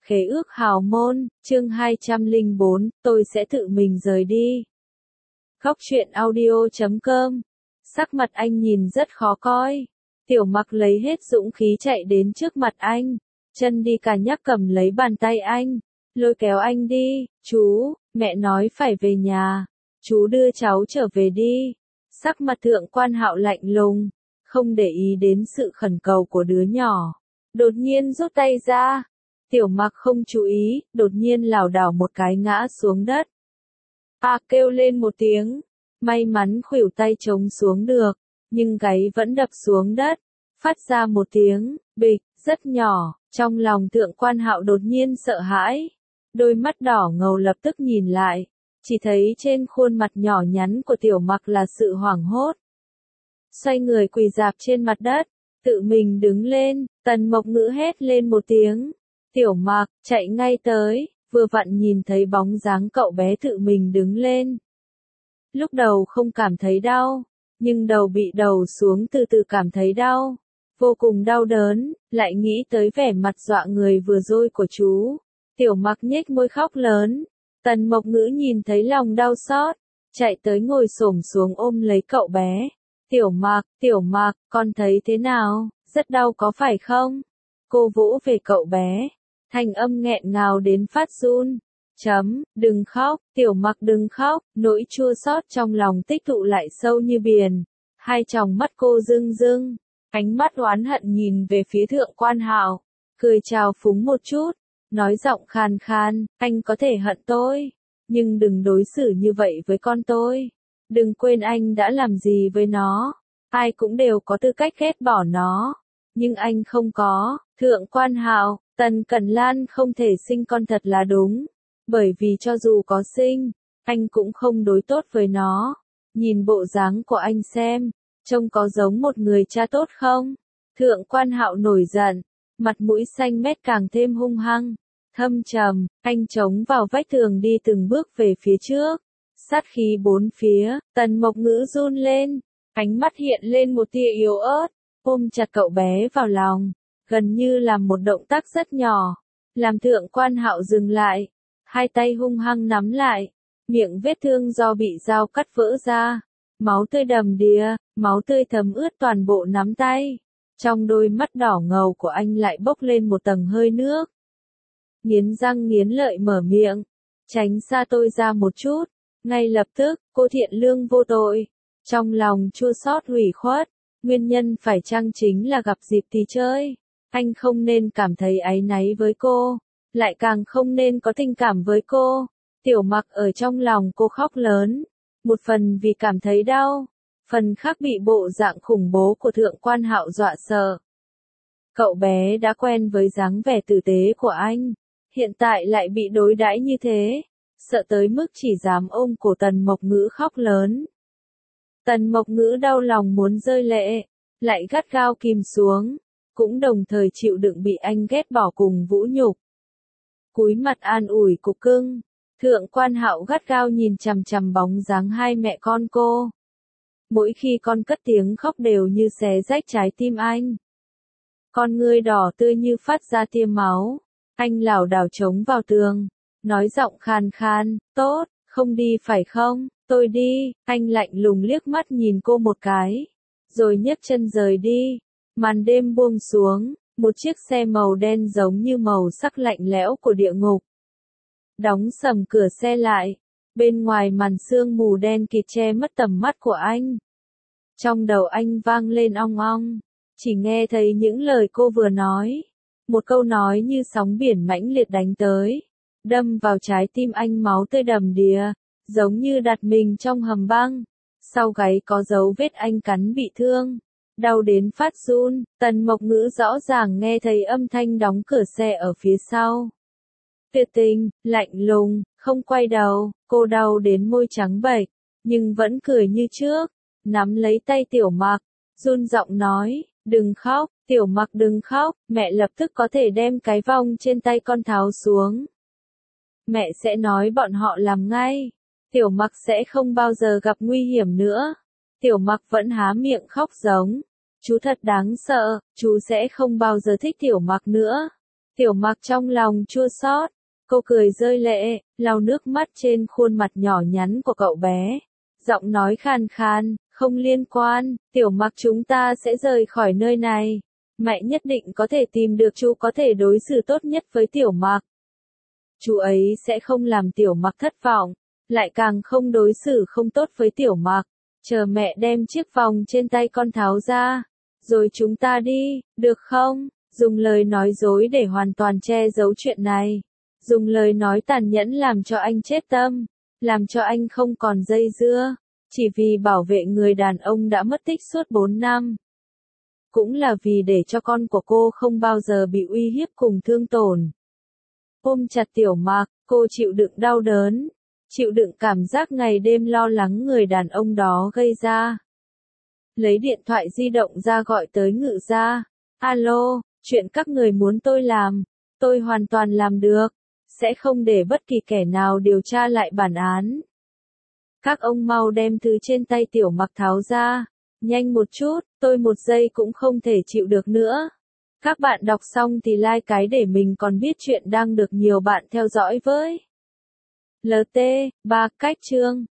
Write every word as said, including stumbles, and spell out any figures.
Khế ước hào môn, chương hai trăm lẻ bốn, tôi sẽ tự mình rời đi. Góc truyện audio chấm com. Sắc mặt anh nhìn rất khó coi. Tiểu Mặc lấy hết dũng khí chạy đến trước mặt anh, chân đi cả nhắc cầm lấy bàn tay anh, lôi kéo anh đi. Chú, mẹ nói phải về nhà, chú đưa cháu trở về đi. Sắc mặt Thượng Quan Hạo lạnh lùng, không để ý đến sự khẩn cầu của đứa nhỏ. Đột nhiên rút tay ra. Tiểu Mặc không chú ý, đột nhiên lảo đảo một cái ngã xuống đất. A kêu lên một tiếng, may mắn khuỷu tay chống xuống được, nhưng gáy vẫn đập xuống đất, phát ra một tiếng bịch rất nhỏ. Trong lòng Thượng Quan Hạo đột nhiên sợ hãi, đôi mắt đỏ ngầu lập tức nhìn lại, chỉ thấy trên khuôn mặt nhỏ nhắn của Tiểu Mặc là sự hoảng hốt. Xoay người quỳ rạp trên mặt đất, tự mình đứng lên. Tần Mộc Ngữ hét lên một tiếng. Tiểu Mặc chạy ngay tới, vừa vặn nhìn thấy bóng dáng cậu bé tự mình đứng lên. Lúc đầu không cảm thấy đau, nhưng đầu bị đầu xuống từ từ cảm thấy đau, vô cùng đau đớn, lại nghĩ tới vẻ mặt dọa người vừa rồi của chú. Tiểu Mặc nhếch môi khóc lớn. Tần Mộc Ngữ nhìn thấy lòng đau xót, chạy tới ngồi xổm xuống ôm lấy cậu bé. Tiểu Mặc, Tiểu Mặc, con thấy thế nào, rất đau có phải không? Cô vỗ về cậu bé, thanh âm nghẹn ngào đến phát run. Chấm, đừng khóc, Tiểu Mặc đừng khóc, nỗi chua xót trong lòng tích tụ lại sâu như biển. Hai tròng mắt cô rưng rưng, ánh mắt oán hận nhìn về phía Thượng Quan Hạo, cười chào phúng một chút, nói giọng khàn khàn, anh có thể hận tôi, nhưng đừng đối xử như vậy với con tôi. Đừng quên anh đã làm gì với nó, ai cũng đều có tư cách ghét bỏ nó, nhưng anh không có. Thượng Quan Hạo, Tần Cẩn Lan không thể sinh con thật là đúng, bởi vì cho dù có sinh, anh cũng không đối tốt với nó. Nhìn bộ dáng của anh xem, trông có giống một người cha tốt không? Thượng Quan Hạo nổi giận, mặt mũi xanh mét càng thêm hung hăng, thâm trầm, anh chống vào vách tường đi từng bước về phía trước. Sát khí bốn phía. Tần Mộc Ngữ run lên, ánh mắt hiện lên một tia yếu ớt, ôm chặt cậu bé vào lòng, gần như làm một động tác rất nhỏ, làm Thượng Quan Hạo dừng lại, hai tay hung hăng nắm lại, miệng vết thương do bị dao cắt vỡ ra, máu tươi đầm đìa, máu tươi thấm ướt toàn bộ nắm tay. Trong đôi mắt đỏ ngầu của anh lại bốc lên một tầng hơi nước. Nghiến răng nghiến lợi mở miệng, tránh xa tôi ra một chút. Ngay lập tức, cô thiện lương vô tội, trong lòng chua xót hủy khuất, nguyên nhân phải chăng chính là gặp dịp thì chơi. Anh không nên cảm thấy áy náy với cô, lại càng không nên có tình cảm với cô. Tiểu Mặc ở trong lòng cô khóc lớn, một phần vì cảm thấy đau, phần khác bị bộ dạng khủng bố của Thượng Quan Hạo dọa sợ. Cậu bé đã quen với dáng vẻ tử tế của anh, hiện tại lại bị đối đãi như thế, sợ tới mức chỉ dám ôm cổ Tần Mộc Ngữ khóc lớn. Tần Mộc Ngữ đau lòng muốn rơi lệ, lại gắt gao kìm xuống, cũng đồng thời chịu đựng bị anh ghét bỏ cùng vũ nhục. Cúi mặt an ủi cục cưng, Thượng Quan Hạo gắt gao nhìn chằm chằm bóng dáng hai mẹ con cô. Mỗi khi con cất tiếng khóc đều như xé rách trái tim anh. Con ngươi đỏ tươi như phát ra tia máu, anh lảo đảo chống vào tường, nói giọng khan khan, tốt, không đi phải không, tôi đi. Anh lạnh lùng liếc mắt nhìn cô một cái, rồi nhấc chân rời đi. Màn đêm buông xuống, một chiếc xe màu đen giống như màu sắc lạnh lẽo của địa ngục. Đóng sầm cửa xe lại, bên ngoài màn sương mù đen kịt che mất tầm mắt của anh. Trong đầu anh vang lên ong ong, chỉ nghe thấy những lời cô vừa nói. Một câu nói như sóng biển mãnh liệt đánh tới, đâm vào trái tim anh, máu tươi đầm đìa, giống như đặt mình trong hầm băng. Sau gáy có dấu vết anh cắn bị thương, đau đến phát run. Tần Mộc Ngữ rõ ràng nghe thấy âm thanh đóng cửa xe ở phía sau. Tuyệt tình, lạnh lùng, không quay đầu, cô đau đến môi trắng bệch, nhưng vẫn cười như trước, nắm lấy tay Tiểu Mặc, run giọng nói, đừng khóc, Tiểu Mặc đừng khóc, mẹ lập tức có thể đem cái vòng trên tay con tháo xuống. Mẹ sẽ nói bọn họ làm ngay, Tiểu Mặc sẽ không bao giờ gặp nguy hiểm nữa. Tiểu Mặc vẫn há miệng khóc giống, chú thật đáng sợ, chú sẽ không bao giờ thích Tiểu Mặc nữa. Tiểu Mặc trong lòng chua xót, cô cười rơi lệ, lau nước mắt trên khuôn mặt nhỏ nhắn của cậu bé. Giọng nói khàn khàn, không liên quan, Tiểu Mặc chúng ta sẽ rời khỏi nơi này. Mẹ nhất định có thể tìm được chú có thể đối xử tốt nhất với Tiểu Mặc. Chú ấy sẽ không làm Tiểu Mặc thất vọng, lại càng không đối xử không tốt với Tiểu Mặc. Chờ mẹ đem chiếc vòng trên tay con tháo ra, rồi chúng ta đi, được không? Dùng lời nói dối để hoàn toàn che giấu chuyện này. Dùng lời nói tàn nhẫn làm cho anh chết tâm, làm cho anh không còn dây dưa, chỉ vì bảo vệ người đàn ông đã mất tích suốt bốn năm. Cũng là vì để cho con của cô không bao giờ bị uy hiếp cùng thương tổn. Ôm chặt Tiểu Mặc, cô chịu đựng đau đớn, chịu đựng cảm giác ngày đêm lo lắng người đàn ông đó gây ra. Lấy điện thoại di động ra gọi tới Ngự gia. Alo, chuyện các người muốn tôi làm, tôi hoàn toàn làm được, sẽ không để bất kỳ kẻ nào điều tra lại bản án. Các ông mau đem thứ trên tay Tiểu Mặc tháo ra, nhanh một chút, tôi một giây cũng không thể chịu được nữa. Các bạn đọc xong thì like cái để mình còn biết chuyện đang được nhiều bạn theo dõi với. lờ tê, ba cách chương